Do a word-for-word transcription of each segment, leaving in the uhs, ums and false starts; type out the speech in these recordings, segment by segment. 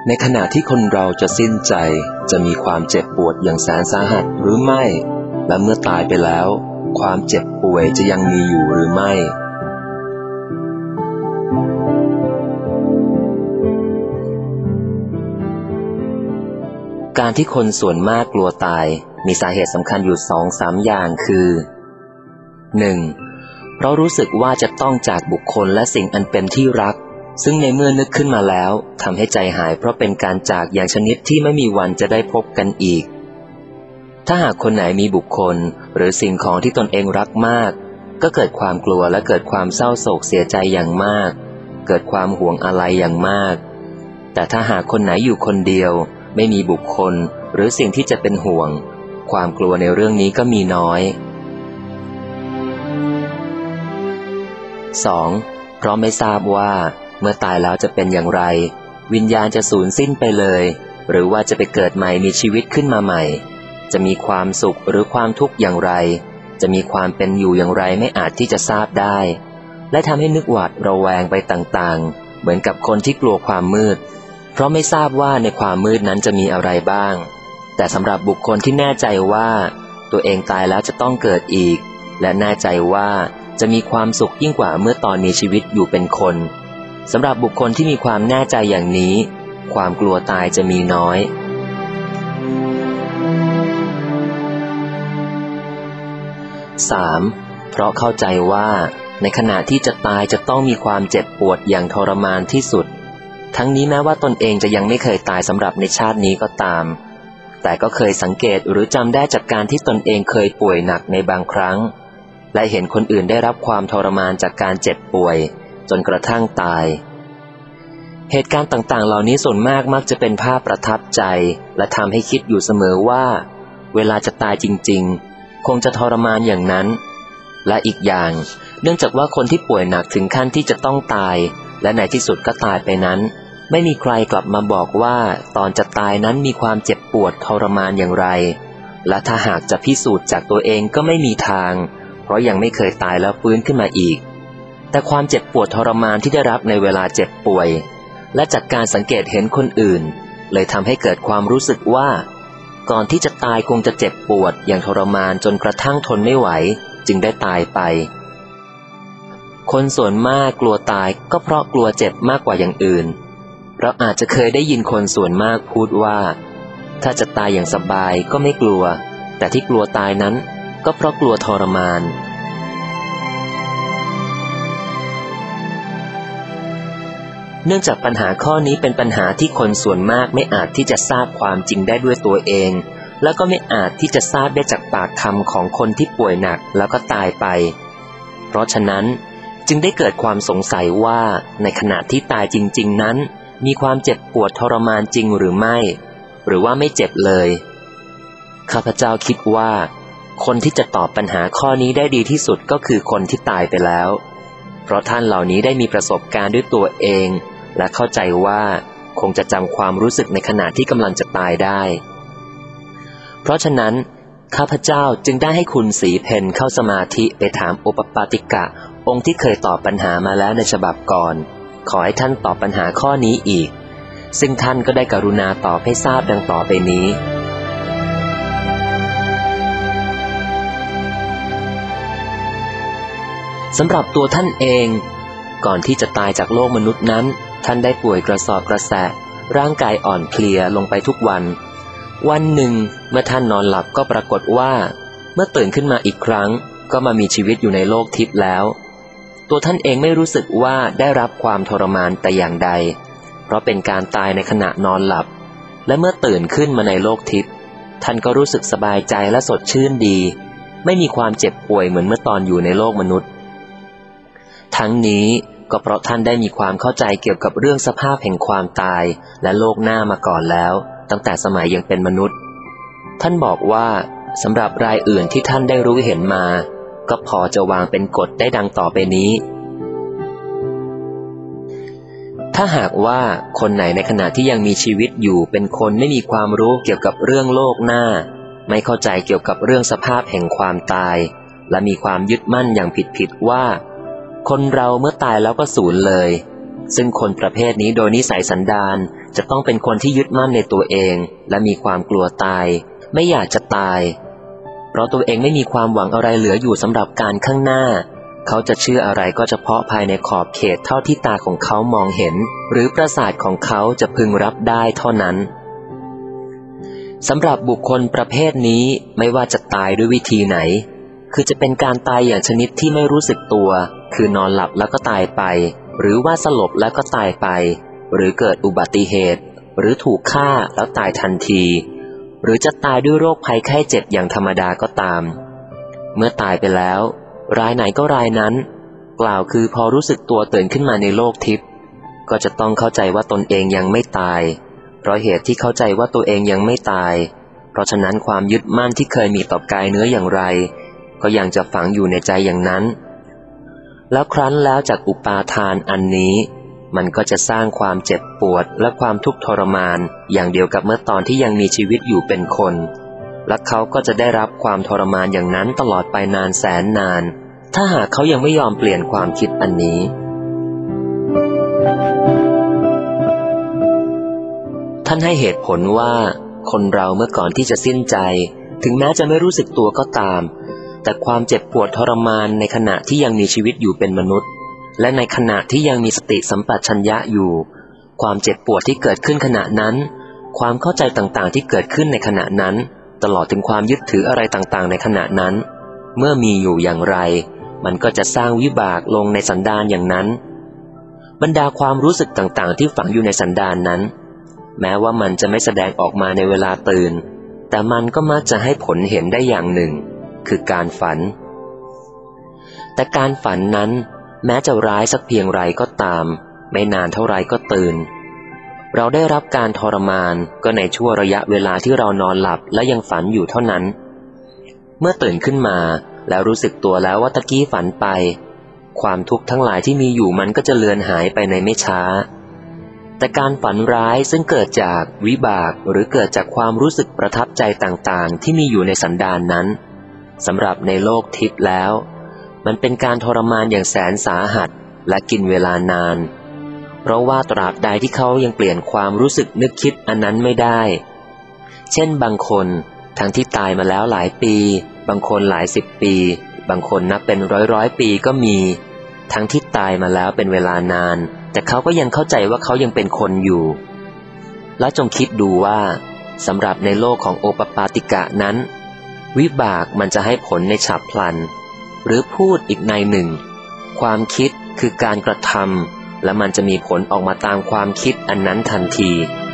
ในขณะที่คนเราจะสิ้นใจจะมีความเจ็บปวดอย่างแสนสาหัสหรือไม่และเมื่อตายไปแล้วความเจ็บป่วยจะยังมีอยู่หรือไม่การที่คนส่วนมากกลัวตายมีสาเหตุสำคัญอยู่ สองถึงสาม อย่างคือ หนึ่ง เพราะรู้สึกว่าจะต้องจากบุคคลและสิ่งอันเป็นที่รักซึ่งในเมื่อนึกขึ้นมาแล้วทำให้ใจหายเพราะเป็นการจากอย่างชนิดที่ไม่มีวันจะได้พบกันอีกถ้าหากคนไหนมีบุคคลหรือสิ่งของที่ตนเองรักมากก็เกิดความกลัวและเกิดความเศร้าโศกเสียใจอย่างมากเกิดความห่วงอาลัยอย่างมากแต่ถ้าหากคนไหนอยู่คนเดียวไม่มีบุคคลหรือสิ่งที่จะเป็นห่วงความกลัวในเรื่องนี้ก็มีน้อย สอง เพราะไม่ทราบว่าเมื่อตายแล้วจะเป็นอย่างไรวิญญาณจะสูญสิ้นไปเลยหรือว่าจะไปเกิดใหม่มีชีวิตขึ้นมาใหม่จะมีความสุขหรือความทุกข์อย่างไรจะมีความเป็นอยู่อย่างไรไม่อาจที่จะทราบได้และทำให้นึกหวาดระแวงไปต่างๆเหมือนกับคนที่กลัวความมืดเพราะไม่ทราบว่าในความมืดนั้นจะมีอะไรบ้างแต่สำหรับบุคคลที่แน่ใจว่าตัวเองตายแล้วจะต้องเกิดอีกและแน่ใจว่าจะมีความสุขยิ่งกว่าเมื่อตอนมีชีวิตอยู่เป็นคนสำหรับบุคคลที่มีความแน่ใจอย่างนี้ความกลัวตายจะมีน้อย สาม เพราะเข้าใจว่าในขณะที่จะตายจะต้องมีความเจ็บปวดอย่างทรมานที่สุดทั้งนี้แม้ว่าตนเองจะยังไม่เคยตายสำหรับในชาตินี้ก็ตามแต่ก็เคยสังเกตหรือจำได้จากการที่ตนเองเคยป่วยหนักในบางครั้งและเห็นคนอื่นได้รับความทรมานจากการเจ็บป่วยจนกระทั่งตายเหตุการณ์ต่างๆเหล่านี้ส่วนมากมักจะเป็นภาพประทับใจและทำให้คิดอยู่เสมอว่าเวลาจะตายจริงๆคงจะทรมานอย่างนั้นและอีกอย่างเนื่องจากว่าคนที่ป่วยหนักถึงขั้นที่จะต้องตายและในที่สุดก็ตายไปนั้นไม่มีใครกลับมาบอกว่าตอนจะตายนั้นมีความเจ็บปวดทรมานอย่างไรและถ้าหากจะพิสูจน์จากตัวเองก็ไม่มีทางเพราะยังไม่เคยตายแล้วฟื้นขึ้นมาอีกแต่ความเจ็บปวดทรมานที่ได้รับในเวลาเจ็บป่วยและจากการสังเกตเห็นคนอื่นเลยทำให้เกิดความรู้สึกว่าก่อนที่จะตายคงจะเจ็บปวดอย่างทรมานจนกระทั่งทนไม่ไหวจึงได้ตายไปคนส่วนมากกลัวตายก็เพราะกลัวเจ็บมากกว่าอย่างอื่นเราอาจจะเคยได้ยินคนส่วนมากพูดว่าถ้าจะตายอย่างสบายก็ไม่กลัวแต่ที่กลัวตายนั้นก็เพราะกลัวทรมานเนื่องจากปัญหาข้อนี้เป็นปัญหาที่คนส่วนมากไม่อาจที่จะทราบความจริงได้ด้วยตัวเองแล้วก็ไม่อาจที่จะทราบได้จากปากคำของคนที่ป่วยหนักแล้วก็ตายไปเพราะฉะนั้นจึงได้เกิดความสงสัยว่าในขณะที่ตายจริงๆนั้นมีความเจ็บปวดทรมานจริงหรือไม่หรือว่าไม่เจ็บเลยข้าพเจ้าคิดว่าคนที่จะตอบปัญหาข้อนี้ได้ดีที่สุดก็คือคนที่ตายไปแล้วเพราะท่านเหล่านี้ได้มีประสบการณ์ด้วยตัวเองและเข้าใจว่าคงจะจำความรู้สึกในขณะที่กำลังจะตายได้เพราะฉะนั้นข้าพเจ้าจึงได้ให้คุณศรีเพนเข้าสมาธิไปถามโอปปาติกะองค์ที่เคยตอบปัญหามาแล้วในฉบับก่อนขอให้ท่านตอบปัญหาข้อนี้อีกซึ่งท่านก็ได้กรุณาตอบให้ทราบดังต่อไปนี้สำหรับตัวท่านเองก่อนที่จะตายจากโลกมนุษย์นั้นท่านได้ป่วยกระสอบกระแสะร่างกายอ่อนเพลียลงไปทุกวันวันหนึ่งเมื่อท่านนอนหลับก็ปรากฏว่าเมื่อตื่นขึ้นมาอีกครั้งก็มามีชีวิตอยู่ในโลกทิพย์แล้วตัวท่านเองไม่รู้สึกว่าได้รับความทรมานแต่อย่างใดเพราะเป็นการตายในขณะนอนหลับและเมื่อตื่นขึ้นมาในโลกทิพย์ท่านก็รู้สึกสบายใจและสดชื่นดีไม่มีความเจ็บป่วยเหมือนเมื่อตอนอยู่ในโลกมนุษย์ทั้งนี้ก็เพราะท่านได้มีความเข้าใจเกี่ยวกับเรื่องสภาพแห่งความตายและโลกหน้ามาก่อนแล้วตั้งแต่สมัยยังเป็นมนุษย์ท่านบอกว่าสำหรับรายอื่นที่ท่านได้รู้เห็นมาก็พอจะวางเป็นกฎได้ดังต่อไปนี้ถ้าหากว่าคนไหนในขณะที่ยังมีชีวิตอยู่เป็นคนไม่มีความรู้เกี่ยวกับเรื่องโลกหน้าไม่เข้าใจเกี่ยวกับเรื่องสภาพแห่งความตายและมีความยึดมั่นอย่างผิดๆว่าคนเราเมื่อตายแล้วก็สูญเลยซึ่งคนประเภทนี้โดยนิสัยสันดานจะต้องเป็นคนที่ยึดมั่นในตัวเองและมีความกลัวตายไม่อยากจะตายเพราะตัวเองไม่มีความหวังอะไรเหลืออยู่สำหรับการข้างหน้าเขาจะเชื่ออะไรก็เฉพาะภายในขอบเขตเท่าที่ตาของเขามองเห็นหรือประสาทของเขาจะพึงรับได้เท่านั้นสำหรับบุคคลประเภทนี้ไม่ว่าจะตายด้วยวิธีไหนคือจะเป็นการตายอย่างชนิดที่ไม่รู้สึกตัวคือนอนหลับแล้วก็ตายไปหรือว่าสลบแล้วก็ตายไปหรือเกิดอุบัติเหตุหรือถูกฆ่าแล้วตายทันทีหรือจะตายด้วยโรคภัยไข้เจ็บอย่างธรรมดาก็ตามเมื่อตายไปแล้วรายไหนก็รายนั้นกล่าวคือพอรู้สึกตัวตื่นขึ้นมาในโลกทิพย์ก็จะต้องเข้าใจว่าตนเองยังไม่ตายเพราะเหตุที่เข้าใจว่าตัวเองยังไม่ตายเพราะฉะนั้นความยึดมั่นที่เคยมีต่อกายเนื้ออย่างไรก็ยังจะฝังอยู่ในใจอย่างนั้นแล้วครั้นแล้วจากอุปาทานอันนี้มันก็จะสร้างความเจ็บปวดและความทุกข์ทรมานอย่างเดียวกับเมื่อตอนที่ยังมีชีวิตอยู่เป็นคนและเขาก็จะได้รับความทรมานอย่างนั้นตลอดไปนานแสนนานถ้าหากเขายังไม่ยอมเปลี่ยนความคิดอันนี้ท่านให้เหตุผลว่าคนเราเมื่อก่อนที่จะสิ้นใจถึงแม้จะไม่รู้สึกตัวก็ตามแต่ความเจ็บปวดทรมานในขณะที่ยังมีชีวิตอยู่เป็นมนุษย์และในขณะที่ยังมีสติสัมปชัญญะอยู่ความเจ็บปวดที่เกิดขึ้นขณะนั้นความเข้าใจต่างๆที่เกิดขึ้นในขณะนั้นตลอดถึงความยึดถืออะไรต่างๆในขณะนั้นเมื่อมีอยู่อย่างไรมันก็จะสร้างวิบากลงในสันดานอย่างนั้นบรรดาความรู้สึกต่างๆที่ฝังอยู่ในสันดานนั้นแม้ว่ามันจะไม่แสดงออกมาในเวลาตื่นแต่มันก็มักจะให้ผลเห็นได้อย่างหนึ่งคือการฝันแต่การฝันนั้นแม้จะร้ายสักเพียงไรก็ตามไม่นานเท่าไรก็ตื่นเราได้รับการทรมานก็ในชั่วระยะเวลาที่เรานอนหลับและยังฝันอยู่เท่านั้นเมื่อตื่นขึ้นมาแล้วรู้สึกตัวแล้วว่าตะกี้ฝันไปความทุกข์ทั้งหลายที่มีอยู่มันก็จะเลือนหายไปในไม่ช้าแต่การฝันร้ายซึ่งเกิดจากวิบากหรือเกิดจากความรู้สึกประทับใจต่างๆที่มีอยู่ในสันดานนั้นสำหรับในโลกทิพย์แล้วมันเป็นการทรมานอย่างแสนสาหัสและกินเวลานานเพราะว่าตราบใดที่เขายังเปลี่ยนความรู้สึกนึกคิดอันนั้นไม่ได้เช่นบางคนทั้งที่ตายมาแล้วหลายปีบางคนหลายสิบปีบางคนนับเป็นร้อยร้อยปีก็มีทั้งที่ตายมาแล้วเป็นเวลานานแต่เขาก็ยังเข้าใจว่าเขายังเป็นคนอยู่แล้วจงคิดดูว่าสำหรับในโลกของโอปปาติกะนั้นวิบากมันจะให้ผลในฉับพลันหรือพูดอีกในหนึ่งความคิดคือการกระทำและมันจะมีผลออกมาตามความคิดอันนั้นทันที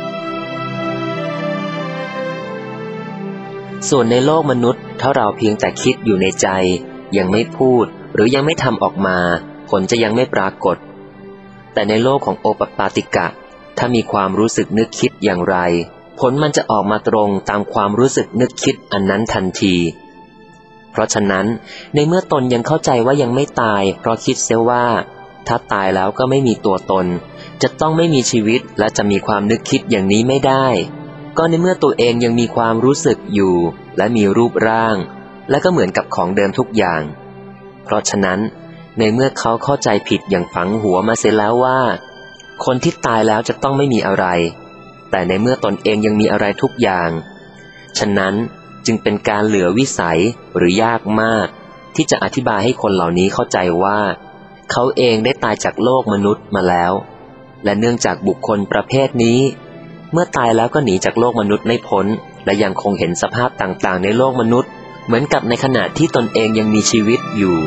ส่วนในโลกมนุษย์ถ้าเราเพียงแต่คิดอยู่ในใจยังไม่พูดหรือยังไม่ทำออกมาผลจะยังไม่ปรากฏแต่ในโลกของโอปปาติกะถ้ามีความรู้สึกนึกคิดอย่างไรผลมันจะออกมาตรงตามความรู้สึกนึกคิดอันนั้นทันทีเพราะฉะนั้นในเมื่อตนยังเข้าใจว่ายังไม่ตายเพราะคิดเสียว่าถ้าตายแล้วก็ไม่มีตัวตนจะต้องไม่มีชีวิตและจะมีความนึกคิดอย่างนี้ไม่ได้ก็ในเมื่อตัวเองยังมีความรู้สึกอยู่และมีรูปร่างและก็เหมือนกับของเดิมทุกอย่างเพราะฉะนั้นในเมื่อเขาเข้าใจผิดอย่างฝังหัวมาเสียแล้วว่าคนที่ตายแล้วจะต้องไม่มีอะไรแต่ในเมื่อตนเองยังมีอะไรทุกอย่างฉะนั้นจึงเป็นการเหลือวิสัยหรือยากมากที่จะอธิบายให้คนเหล่านี้เข้าใจว่าเขาเองได้ตายจากโลกมนุษย์มาแล้วและเนื่องจากบุคคลประเภทนี้เมื่อตายแล้วก็หนีจากโลกมนุษย์ไม่พ้นและยังคงเห็นสภาพต่างๆในโลกมนุษย์เหมือนกับในขณะที่ตนเองยังมีชีวิตอยู่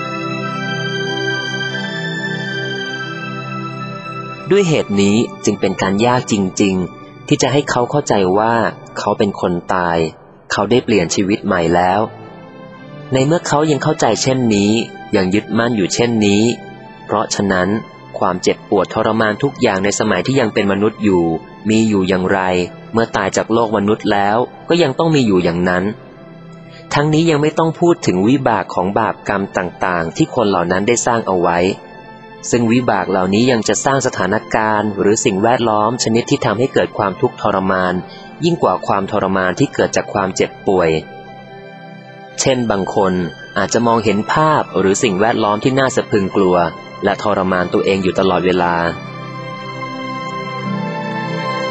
ด้วยเหตุนี้จึงเป็นการยากจริงๆที่จะให้เขาเข้าใจว่าเขาเป็นคนตายเขาได้เปลี่ยนชีวิตใหม่แล้วในเมื่อเขายังเข้าใจเช่นนี้ยังยึดมั่นอยู่เช่นนี้เพราะฉะนั้นความเจ็บปวดทรมานทุกอย่างในสมัยที่ยังเป็นมนุษย์อยู่มีอยู่อย่างไรเมื่อตายจากโลกมนุษย์แล้วก็ยังต้องมีอยู่อย่างนั้นทั้งนี้ยังไม่ต้องพูดถึงวิบากของบาปกรรมต่างๆที่คนเหล่านั้นได้สร้างเอาไว้ซึ่งวิบากเหล่านี้ยังจะสร้างสถานการณ์หรือสิ่งแวดล้อมชนิดที่ทำให้เกิดความทุกข์ทรมานยิ่งกว่าความทรมานที่เกิดจากความเจ็บป่วยเช่นบางคนอาจจะมองเห็นภาพหรือสิ่งแวดล้อมที่น่าสะพรึงกลัวและทรมานตัวเองอยู่ตลอดเวลา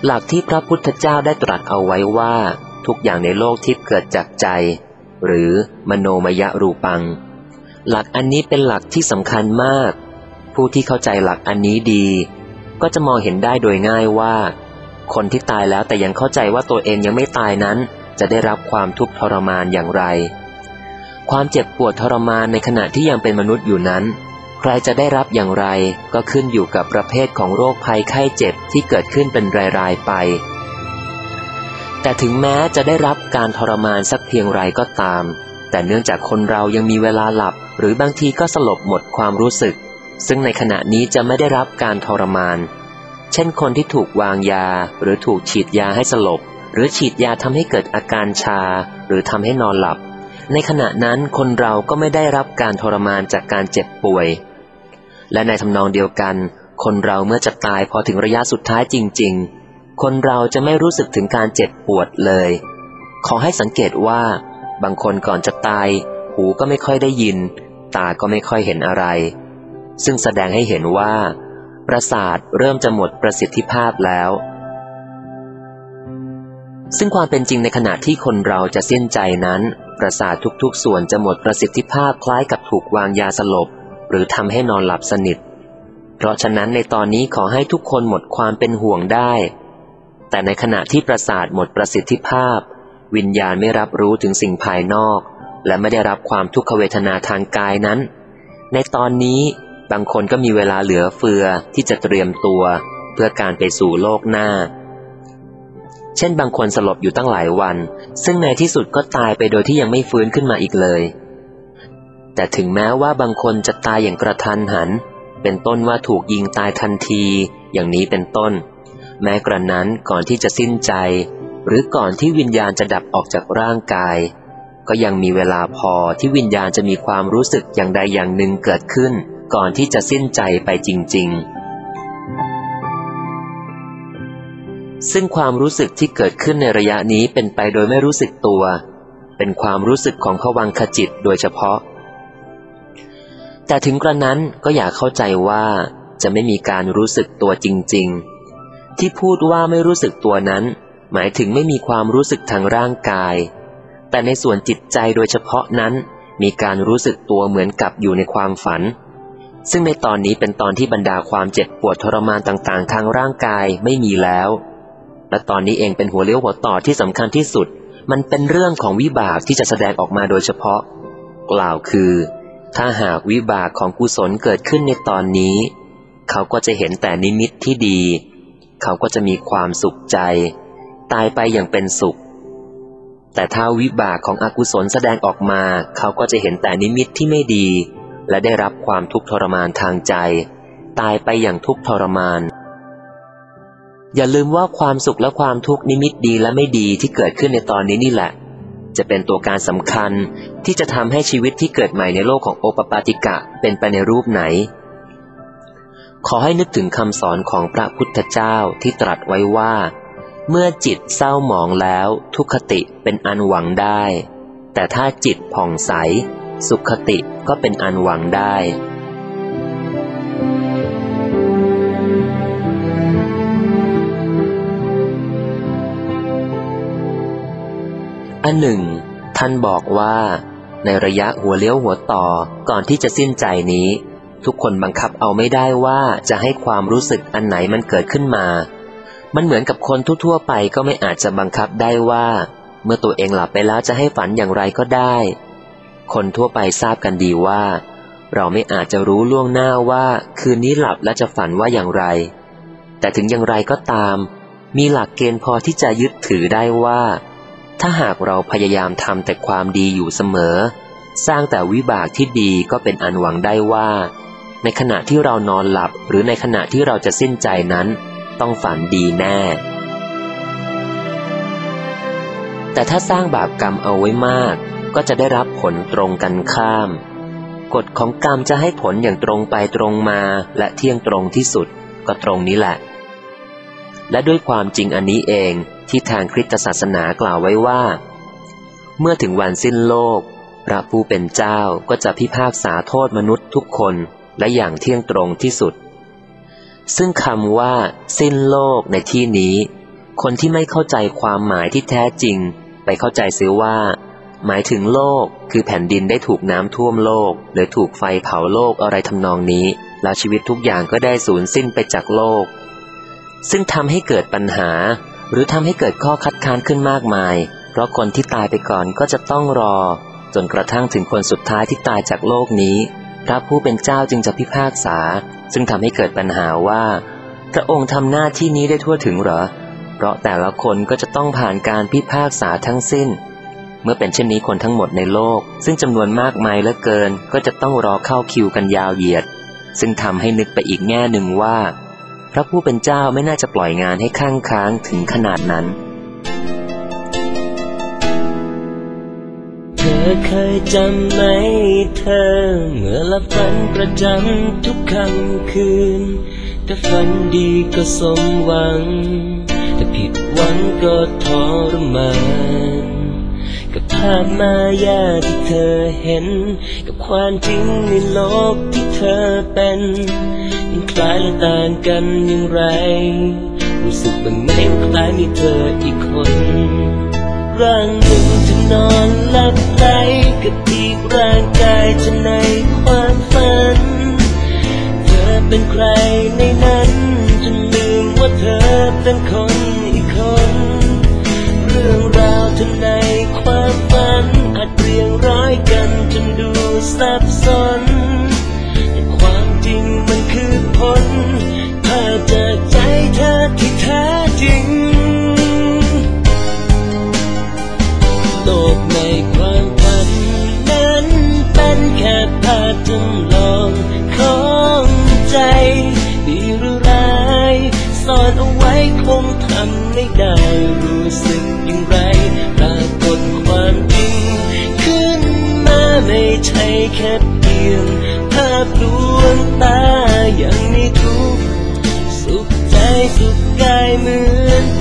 หลักที่พระพุทธเจ้าได้ตรัสเอาไว้ว่าทุกอย่างในโลกทิพย์เกิดจากใจหรือมโนมยรูปังหลักอันนี้เป็นหลักที่สำคัญมากผู้ที่เข้าใจหลักอันนี้ดีก็จะมองเห็นได้โดยง่ายว่าคนที่ตายแล้วแต่ยังเข้าใจว่าตัวเองยังไม่ตายนั้นจะได้รับความทุกข์ทรมานอย่างไรความเจ็บปวดทรมานในขณะที่ยังเป็นมนุษย์อยู่นั้นใครจะได้รับอย่างไรก็ขึ้นอยู่กับประเภทของโรคภัยไข้เจ็บที่เกิดขึ้นเป็นรายๆไปแต่ถึงแม้จะได้รับการทรมานสักเพียงไรก็ตามแต่เนื่องจากคนเรายังมีเวลาหลับหรือบางทีก็สลบหมดความรู้สึกซึ่งในขณะนี้จะไม่ได้รับการทรมานเช่นคนที่ถูกวางยาหรือถูกฉีดยาให้สลบหรือฉีดยาทำให้เกิดอาการชาหรือทำให้นอนหลับในขณะนั้นคนเราก็ไม่ได้รับการทรมานจากการเจ็บป่วยและในทำนองเดียวกันคนเราเมื่อจะตายพอถึงระยะสุดท้ายจริงๆคนเราจะไม่รู้สึกถึงการเจ็บปวดเลยขอให้สังเกตว่าบางคนก่อนจะตายหูก็ไม่ค่อยได้ยินตาก็ไม่ค่อยเห็นอะไรซึ่งแสดงให้เห็นว่าประสาทเริ่มจะหมดประสิทธิภาพแล้วซึ่งความเป็นจริงในขณะที่คนเราจะสิ้นใจนั้นประสาททุกๆส่วนจะหมดประสิทธิภาพคล้ายกับถูกวางยาสลบหรือทำให้นอนหลับสนิทเพราะฉะนั้นในตอนนี้ขอให้ทุกคนหมดความเป็นห่วงได้แต่ในขณะที่ประสาทหมดประสิทธิภาพวิญญาณไม่รับรู้ถึงสิ่งภายนอกและไม่ได้รับความทุกขเวทนาทางกายนั้นในตอนนี้บางคนก็มีเวลาเหลือเฟือที่จะเตรียมตัวเพื่อการไปสู่โลกหน้าเช่นบางคนสลบอยู่ตั้งหลายวันซึ่งในที่สุดก็ตายไปโดยที่ยังไม่ฟื้นขึ้นมาอีกเลยแต่ถึงแม้ว่าบางคนจะตายอย่างกระทันหันเป็นต้นว่าถูกยิงตายทันทีอย่างนี้เป็นต้นแม้กระนั้นก่อนที่จะสิ้นใจหรือก่อนที่วิญญาณจะดับออกจากร่างกายก็ยังมีเวลาพอที่วิญญาณจะมีความรู้สึกอย่างใดอย่างหนึ่งเกิดขึ้นก่อนที่จะสิ้นใจไปจริงๆซึ่งความรู้สึกที่เกิดขึ้นในระยะนี้เป็นไปโดยไม่รู้สึกตัวเป็นความรู้สึกของภวังคจิตโดยเฉพาะแต่ถึงกระนั้นก็อย่าเข้าใจว่าจะไม่มีการรู้สึกตัวจริงๆที่พูดว่าไม่รู้สึกตัวนั้นหมายถึงไม่มีความรู้สึกทางร่างกายแต่ในส่วนจิตใจโดยเฉพาะนั้นมีการรู้สึกตัวเหมือนกับอยู่ในความฝันซึ่งในตอนนี้เป็นตอนที่บรรดาความเจ็บปวดทรมานต่างๆทางร่างกายไม่มีแล้วและตอนนี้เองเป็นหัวเลี้ยวหัวต่อที่สำคัญที่สุดมันเป็นเรื่องของวิบากที่จะแสดงออกมาโดยเฉพาะกล่าวคือถ้าหากวิบากของกุศลเกิดขึ้นในตอนนี้เขาก็จะเห็นแต่นิมิตที่ดีเขาก็จะมีความสุขใจตายไปอย่างเป็นสุขแต่ถ้าวิบากของอกุศลแสดงออกมาเขาก็จะเห็นแต่นิมิตที่ไม่ดีและได้รับความทุกข์ทรมานทางใจตายไปอย่างทุกข์ทรมานอย่าลืมว่าความสุขและความทุกข์นิมิตดีและไม่ดีที่เกิดขึ้นในตอนนี้นี่แหละจะเป็นตัวการสำคัญที่จะทำให้ชีวิตที่เกิดใหม่ในโลกของโอปปาติกะเป็นไปในรูปไหนขอให้นึกถึงคำสอนของพระพุทธเจ้าที่ตรัสไว้ว่าเมื่อจิตเศร้าหมองแล้วทุกขติเป็นอันหวังได้แต่ถ้าจิตผ่องใสสุขติก็เป็นอันหวังได้อันหนึ่งท่านบอกว่าในระยะหัวเลี้ยวหัวต่อก่อนที่จะสิ้นใจนี้ทุกคนบังคับเอาไม่ได้ว่าจะให้ความรู้สึกอันไหนมันเกิดขึ้นมามันเหมือนกับคนทั่วๆไปก็ไม่อาจจะบังคับได้ว่าเมื่อตัวเองหลับไปแล้วจะให้ฝันอย่างไรก็ได้คนทั่วไปทราบกันดีว่าเราไม่อาจจะรู้ล่วงหน้าว่าคืนนี้หลับและจะฝันว่าอย่างไรแต่ถึงอย่างไรก็ตามมีหลักเกณฑ์พอที่จะยึดถือได้ว่าถ้าหากเราพยายามทำแต่ความดีอยู่เสมอสร้างแต่วิบากที่ดีก็เป็นอันหวังได้ว่าในขณะที่เรานอนหลับหรือในขณะที่เราจะสิ้นใจนั้นต้องฝันดีแน่แต่ถ้าสร้างบาปกรรมเอาไว้มากก็จะได้รับผลตรงกันข้ามกฎของกรรมจะให้ผลอย่างตรงไปตรงมาและเที่ยงตรงที่สุดก็ตรงนี้แหละและด้วยความจริงอันนี้เองที่ทางคริสตศาสนากล่าวไว้ว่าเมื่อถึงวันสิ้นโลกพระผู้เป็นเจ้าก็จะพิพากษาโทษมนุษย์ทุกคนและอย่างเที่ยงตรงที่สุดซึ่งคำว่าสิ้นโลกในที่นี้คนที่ไม่เข้าใจความหมายที่แท้จริงไปเข้าใจเสียว่าหมายถึงโลกคือแผ่นดินได้ถูกน้ำท่วมโลกหรือถูกไฟเผาโลกอะไรทำนองนี้แล้วชีวิตทุกอย่างก็ได้สูญสิ้นไปจากโลกซึ่งทำให้เกิดปัญหาหรือทำให้เกิดข้อคัดค้านขึ้นมากมายเพราะคนที่ตายไปก่อนก็จะต้องรอจนกระทั่งถึงคนสุดท้ายที่ตายจากโลกนี้พระผู้เป็นเจ้าจึงจะพิพากษาซึ่งทำให้เกิดปัญหาว่าพระองค์ทำหน้าที่นี้ได้ทั่วถึงเหรอเพราะแต่ละคนก็จะต้องผ่านการพิพากษาทั้งสิ้นเมื่อเป็นเช่นนี้คนทั้งหมดในโลกซึ่งจำนวนมากมายเหลือเกินก็จะต้องรอเข้าคิวกันยาวเหยียดซึ่งทำให้นึกไปอีกแง่หนึ่งว่าพระผู้เป็นเจ้าไม่น่าจะปล่อยงานให้ข้างค้างถึงขนาดนั้นเธอเคยจำไหมเธอเมื่อหลับฝันประจำทุกค่ำคืนแต่ฝันดีก็สมหวังแต่ผิดหวังก็ทรมานกับภาพมายาที่เธอเห็นกับความจริงในโลกที่เธอเป็นยังคล้ายและต่างกันอย่างไรรู้สึกบ้างไหมว่าคล้ายมีเธออีกคนร่างหนึ่งจะนอนหลับไหลกับอีกร่างกายจะในความฝันเธอเป็นใครในนั้นจนลืมว่าเธอเป็นคนอีกคนเรื่องราวเธอในความฝันอาจเรียงร้อยกันจนดูซับซ้อนแต่ความจริงมันคือผลภาพจากใจเธอที่แท้จริงโลกในความฝันนั้นเป็นแค่ภาพจำลองของใจดีหรือร้ายซ่อนเอาไว้คงทำไม่ได้รู้สึกอย่างไรปรากฏความจริงขึ้นมาไม่ใช่แค่เพียงภาพลวงตายังมีทุกข์สุขใจสุขกายเหมือน